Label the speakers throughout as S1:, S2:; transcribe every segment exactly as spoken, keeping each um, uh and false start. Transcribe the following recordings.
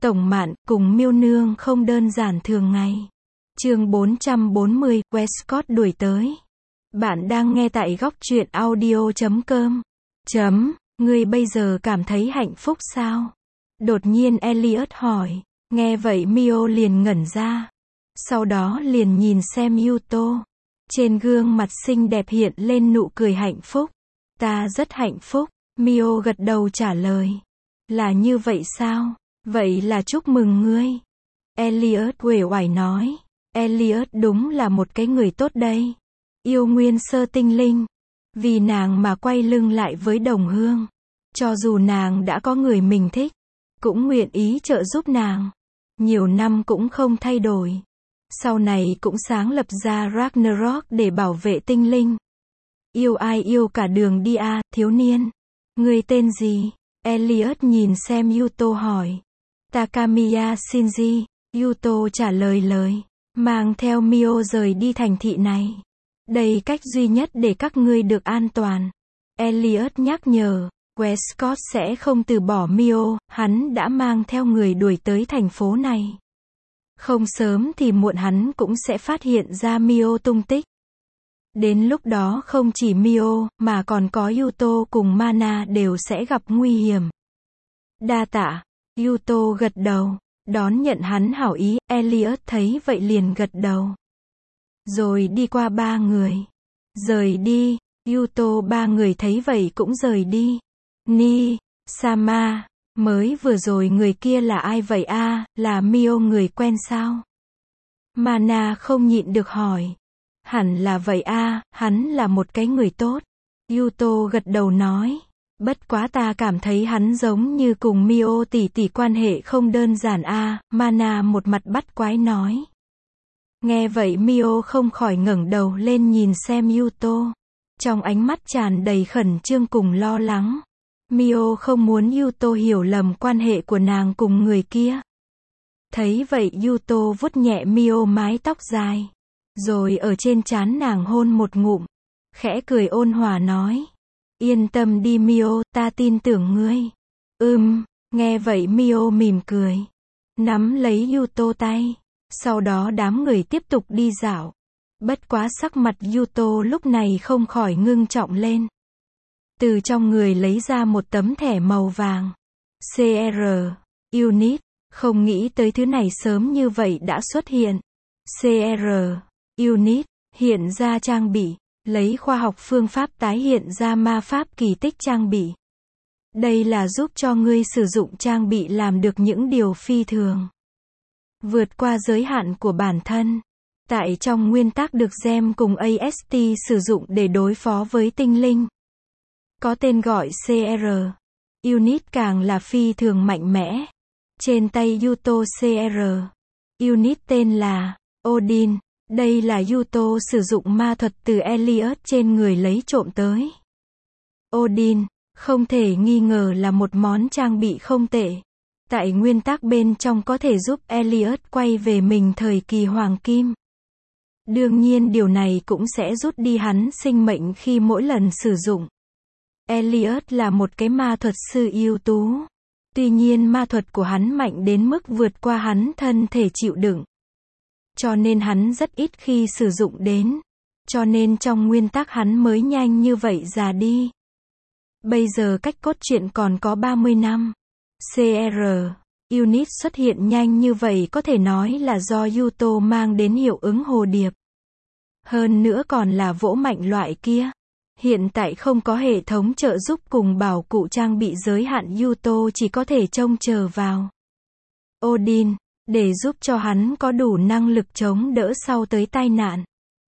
S1: Tổng Mạn, cùng Miêu Nương không đơn giản thường ngày. Chương bốn trăm bốn mươi, Westcott đuổi tới. Bạn đang nghe tại góc truyện audio chấm com. Chấm, ngươi bây giờ cảm thấy hạnh phúc sao? Đột nhiên Elliot hỏi. Nghe vậy Mio liền ngẩn ra. Sau đó liền nhìn xem Yuto. Trên gương mặt xinh đẹp hiện lên nụ cười hạnh phúc. Ta rất hạnh phúc. Mio gật đầu trả lời. Là như vậy sao? Vậy là chúc mừng ngươi. Elliot uể oải nói. Elliot đúng là một cái người tốt đây. Yêu nguyên sơ tinh linh. Vì nàng mà quay lưng lại với đồng hương. Cho dù nàng đã có người mình thích, cũng nguyện ý trợ giúp nàng. Nhiều năm cũng không thay đổi. Sau này cũng sáng lập ra Ragnarok để bảo vệ tinh linh. Yêu ai yêu cả đường đi à, thiếu niên. Ngươi tên gì? Elliot nhìn xem Yuto hỏi. Takamiya Shinji. Yuto trả lời lời. Mang theo Mio rời đi thành thị này. Đây cách duy nhất để các ngươi được an toàn. Elliot nhắc nhở. Westcott sẽ không từ bỏ Mio, hắn đã mang theo người đuổi tới thành phố này. Không sớm thì muộn hắn cũng sẽ phát hiện ra Mio tung tích. Đến lúc đó không chỉ Mio, mà còn có Yuto cùng Mana đều sẽ gặp nguy hiểm. Đa tạ. Yuto gật đầu, đón nhận hắn hảo ý, Elliot thấy vậy liền gật đầu. Rồi đi qua ba người. Rời đi, Yuto ba người thấy vậy cũng rời đi. Ni, Sama, mới vừa rồi người kia là ai vậy a? À, là Mio người quen sao? Mana không nhịn được hỏi. Hẳn là vậy a, à, hắn là một cái người tốt. Yuto gật đầu nói. Bất quá ta cảm thấy hắn giống như cùng Mio tỷ tỷ quan hệ không đơn giản a, à, Mana một mặt bắt quái nói. Nghe vậy Mio không khỏi ngẩng đầu lên nhìn xem Yuto. Trong ánh mắt tràn đầy khẩn trương cùng lo lắng. Mio không muốn Yuto hiểu lầm quan hệ của nàng cùng người kia. Thấy vậy Yuto vuốt nhẹ Mio mái tóc dài. Rồi ở trên trán nàng hôn một ngụm. Khẽ cười ôn hòa nói. Yên tâm đi Mio, ta tin tưởng ngươi. Ừm, nghe vậy Mio mỉm cười. Nắm lấy Yuto tay. Sau đó đám người tiếp tục đi dạo. Bất quá sắc mặt Yuto lúc này không khỏi ngưng trọng lên. Từ trong người lấy ra một tấm thẻ màu vàng. xê rờ, Unit, không nghĩ tới thứ này sớm như vậy đã xuất hiện. xê rờ, Unit, hiện ra trang bị, lấy khoa học phương pháp tái hiện ra ma pháp kỳ tích trang bị. Đây là giúp cho ngươi sử dụng trang bị làm được những điều phi thường. Vượt qua giới hạn của bản thân. Tại trong nguyên tắc được Gem cùng a ét tê sử dụng để đối phó với tinh linh. Có tên gọi xê rờ. Unit càng là phi thường mạnh mẽ. Trên tay Yuto xê rờ. Unit tên là Odin. Đây là Yuto sử dụng ma thuật từ Elliot trên người lấy trộm tới. Odin, không thể nghi ngờ là một món trang bị không tệ. Tại nguyên tắc bên trong có thể giúp Elliot quay về mình thời kỳ hoàng kim. Đương nhiên điều này cũng sẽ rút đi hắn sinh mệnh khi mỗi lần sử dụng. Elliot là một cái ma thuật sư ưu tú. Tuy nhiên ma thuật của hắn mạnh đến mức vượt qua hắn thân thể chịu đựng. Cho nên hắn rất ít khi sử dụng đến. Cho nên trong nguyên tắc hắn mới nhanh như vậy già đi. Bây giờ cách cốt truyện còn có ba mươi năm. xê rờ, Unit xuất hiện nhanh như vậy có thể nói là do Yuto mang đến hiệu ứng hồ điệp. Hơn nữa còn là vỗ mạnh loại kia. Hiện tại không có hệ thống trợ giúp cùng bảo cụ trang bị giới hạn Yuto chỉ có thể trông chờ vào Odin, để giúp cho hắn có đủ năng lực chống đỡ sau tới tai nạn.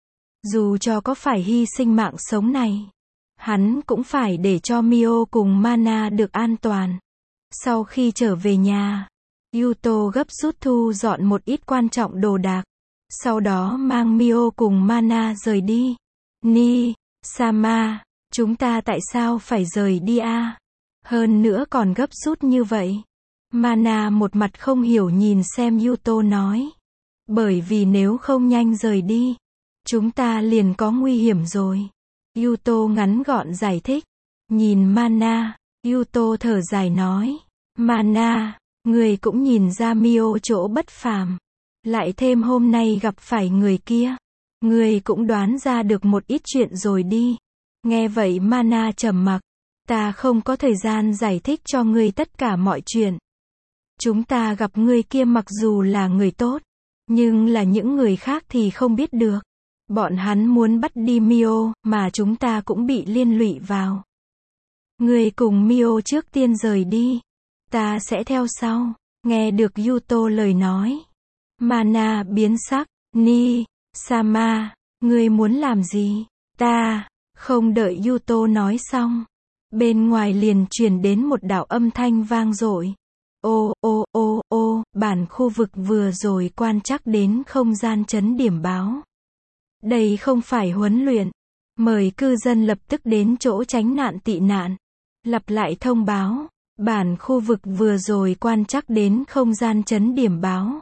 S1: Dù cho có phải hy sinh mạng sống này, hắn cũng phải để cho Mio cùng Mana được an toàn. Sau khi trở về nhà, Yuto gấp rút thu dọn một ít quan trọng đồ đạc. Sau đó mang Mio cùng Mana rời đi. Ni, Sama, chúng ta tại sao phải rời đi a? À? Hơn nữa còn gấp rút như vậy. Mana một mặt không hiểu nhìn xem Yuto nói. Bởi vì nếu không nhanh rời đi, chúng ta liền có nguy hiểm rồi. Yuto ngắn gọn giải thích. Nhìn Mana, Yuto thở dài nói. Mana, Ngươi cũng nhìn ra Mio chỗ bất phàm. Lại thêm hôm nay gặp phải người kia. Ngươi cũng đoán ra được một ít chuyện rồi đi. Nghe vậy Mana trầm mặc. Ta không có thời gian giải thích cho ngươi tất cả mọi chuyện. Chúng ta gặp người kia mặc dù là người tốt, nhưng là những người khác thì không biết được. Bọn hắn muốn bắt đi Mio, mà chúng ta cũng bị liên lụy vào. Ngươi cùng Mio trước tiên rời đi. Ta sẽ theo sau. Nghe được Yuto lời nói. Mana biến sắc. Ni, Sama, ngươi muốn làm gì? Ta, không đợi Yuto nói xong. Bên ngoài liền truyền đến một đạo âm thanh vang dội. Ô, ô, ô, ô, bản khu vực vừa rồi quan trắc đến không gian chấn điểm báo. Đây không phải huấn luyện. Mời cư dân lập tức đến chỗ tránh nạn tị nạn. Lặp lại thông báo. Bản khu vực vừa rồi quan trắc đến không gian chấn điểm báo.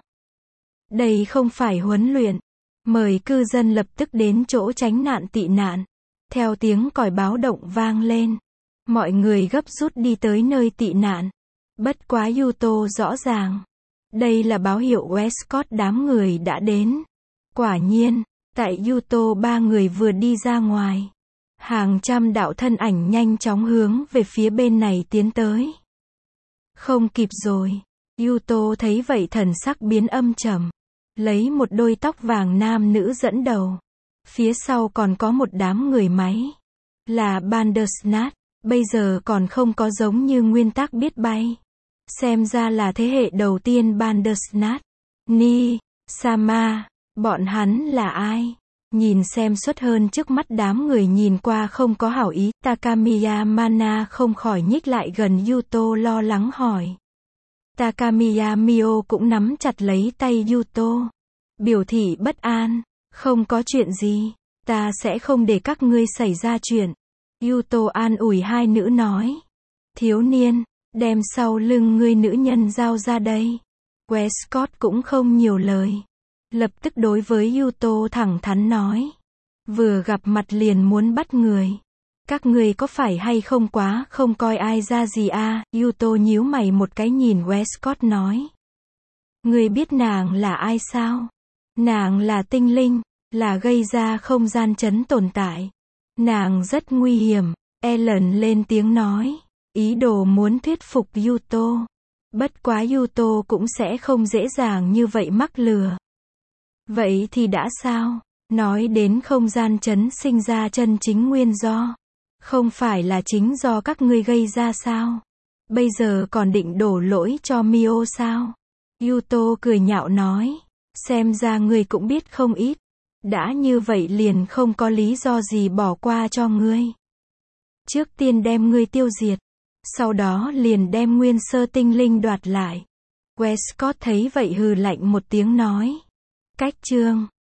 S1: Đây không phải huấn luyện. Mời cư dân lập tức đến chỗ tránh nạn tị nạn. Theo tiếng còi báo động vang lên. Mọi người gấp rút đi tới nơi tị nạn. Bất quá Yuto rõ ràng. Đây là báo hiệu Westcott đám người đã đến. Quả nhiên, tại Yuto ba người vừa đi ra ngoài. Hàng trăm đạo thân ảnh nhanh chóng hướng về phía bên này tiến tới. Không kịp rồi. Yuto thấy vậy thần sắc biến âm trầm. Lấy một đôi tóc vàng nam nữ dẫn đầu. Phía sau còn có một đám người máy. Là Bandersnatch. Bây giờ còn không có giống như nguyên tắc biết bay. Xem ra là thế hệ đầu tiên Bandersnatch. Ni, Sama, bọn hắn là ai? Nhìn xem xuất hơn trước mắt đám người nhìn qua không có hảo ý. Takamiya Mana không khỏi nhích lại gần Yuto lo lắng hỏi. Takamiya Mio cũng nắm chặt lấy tay Yuto. Biểu thị bất an. Không có chuyện gì. Ta sẽ không để các ngươi xảy ra chuyện. Yuto an ủi hai nữ nói. Thiếu niên, đem sau lưng ngươi nữ nhân giao ra đây. Westcott cũng không nhiều lời. Lập tức đối với Yuto thẳng thắn nói. Vừa gặp mặt liền muốn bắt người. Các ngươi có phải hay không quá không coi ai ra gì à? Yuto nhíu mày một cái nhìn Westcott nói. Ngươi biết nàng là ai sao? Nàng là tinh linh, là gây ra không gian chấn tồn tại. Nàng rất nguy hiểm. Ellen lên tiếng nói. Ý đồ muốn thuyết phục Yuto. Bất quá Yuto cũng sẽ không dễ dàng như vậy mắc lừa. Vậy thì đã sao? Nói đến không gian chấn sinh ra chân chính nguyên do. Không phải là chính do các ngươi gây ra sao? Bây giờ còn định đổ lỗi cho Mio sao? Yuto cười nhạo nói. Xem ra ngươi cũng biết không ít. Đã như vậy liền không có lý do gì bỏ qua cho ngươi. Trước tiên đem ngươi tiêu diệt. Sau đó liền đem nguyên sơ tinh linh đoạt lại. Westcott thấy vậy hừ lạnh một tiếng nói. Cách chương